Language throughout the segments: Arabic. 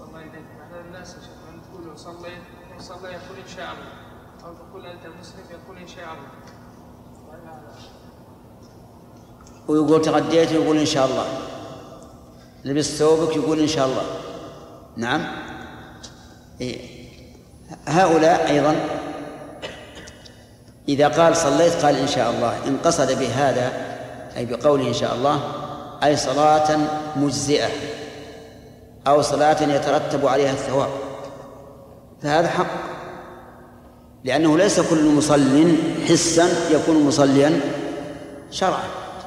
الله إليك. بعض الناس يا شيخ من تقول صلى يقول إن شاء الله، أو تقول أنت مسلم يقول إن شاء الله. ويقول تغديت يقول إن شاء الله، لبست ثوبك يقول إن شاء الله. نعم. هؤلاء أيضا إذا قال صليت قال إن شاء الله، إن قصد بهذا أي بقوله إن شاء الله أي صلاة مجزئة أو صلاة يترتب عليها الثواب، فهذا حق، لأنه ليس كل مصل حسا يكون مصليا شرعا.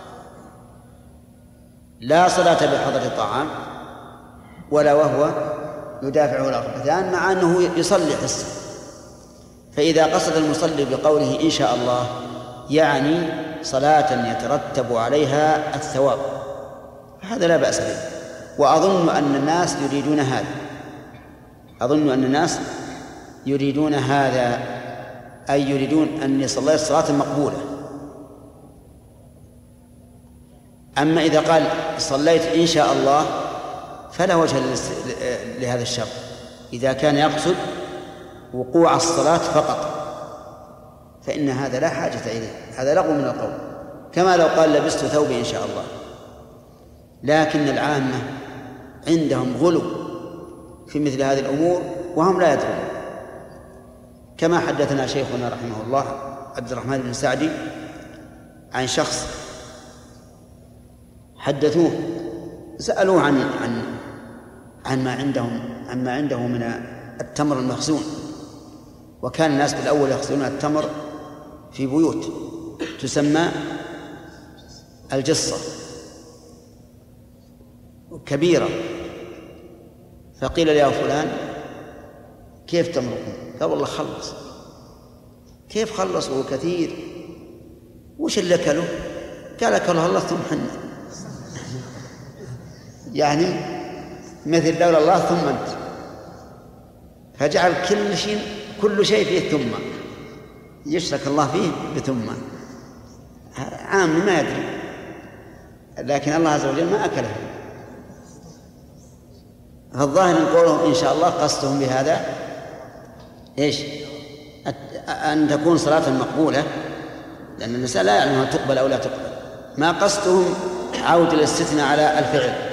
لا صلاة بحضرة الطعام ولا وهو يدافعه الأخبثان مع أنه يصلي حسا. فإذا قصد المصلي بقوله إن شاء الله يعني صلاة يترتب عليها الثواب، هذا لا بأس به. وأظن أن الناس يريدون هذا، أظن أن الناس يريدون هذا، أي يريدون أن يصلي صلاة مقبولة. أما إذا قال صليت إن شاء الله فلا وجه لهذا الشرط إذا كان يقصد وقوع الصلاة فقط، فإن هذا لا حاجة إليه، هذا لغو من القول، كما لو قال لبست ثوبي إن شاء الله. لكن العامة عندهم غلو في مثل هذه الأمور وهم لا يدرون، كما حدثنا شيخنا رحمه الله عبد الرحمن بن سعدي عن شخص حدثوه سألوه عن ما عنده من التمر المخزون، وكان الناس بالأول يخزنون التمر في بيوت تسمى الجصة كبيرة. فقيل له يا فلان كيف تمركم؟ قال والله خلص. كيف خلص وهو كثير؟ وش اللي أكله؟ قال أكله الله ثم حنا يعني مثل لولا الله ثم أنت، فجعل كل شيء فيه ثم، يشرك الله فيه بثم، عام ما يدري، لكن الله عز وجل ما أكله. فالظاهر أن قولهم إن شاء الله قصدهم بهذا إيش؟ أن تكون صلاة مقبولة، لأن النساء لا يعلمون تقبل أو لا تقبل، ما قصدهم عود الاستثناء على الفعل.